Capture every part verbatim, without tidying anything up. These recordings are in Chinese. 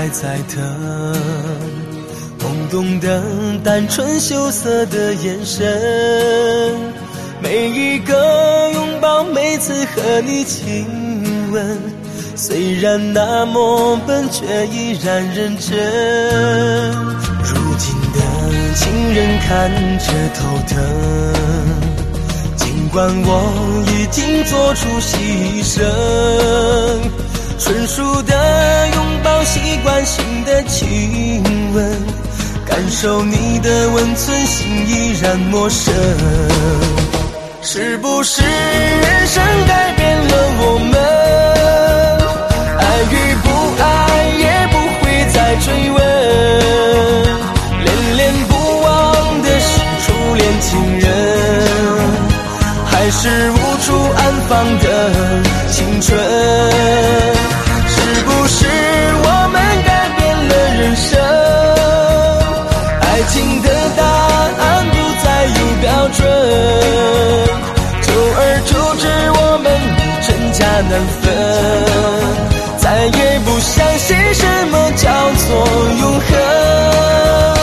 还在等，懵懂的单纯羞涩的眼神，每一个拥抱，每次和你亲吻，虽然那么笨，却依然认真。如今的情人看着头疼，尽管我已经做出牺牲，纯熟的拥抱，习惯性的亲吻，感受你的温存，心依然陌生。是不是人生改变了我们，爱与不爱也不会再追问，恋恋不忘的是初恋情人，还是无处安放的青春？是不是我们改变了人生，爱情的答案不再有标准，久而久之我们真假难分，再也不相信什么叫做永恒。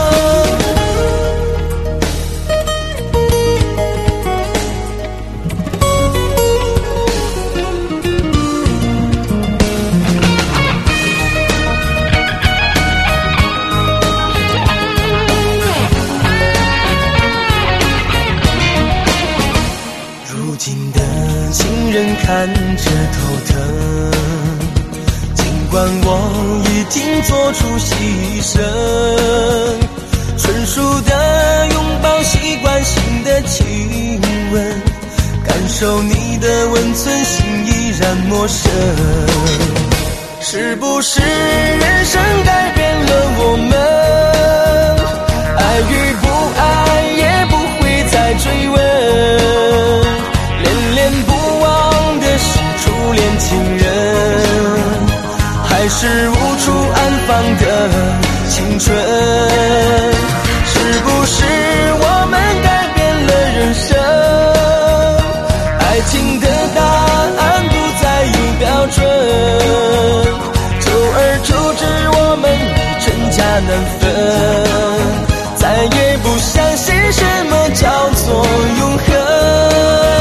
看着头疼，尽管我已经做出牺牲，纯熟的拥抱，习惯性的亲吻，感受你的温存，心依然陌生。是不是人生改变了我们，爱与不爱也不会再追问，恋恋不初恋情人，还是无处安放的青春？是不是我们改变了人生，爱情的答案不再有标准，久而久之我们真假难分，再也不相信什么叫做永恒。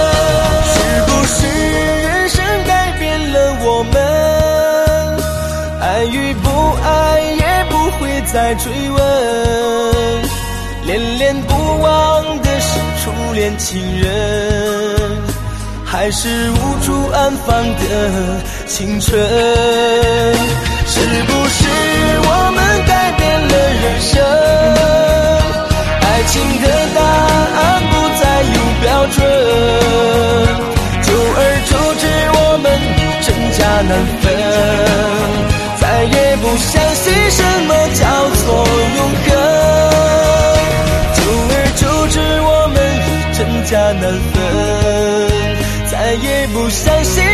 我们爱与不爱也不会再追问，恋恋不忘的是初恋情人，还是无处安放的青春？是不是我们改变了人生，爱情的答案不再有标准，久而久之我们真假难分，再也不相信什么叫做永恒，久而久之我们已真假难分，再也不相信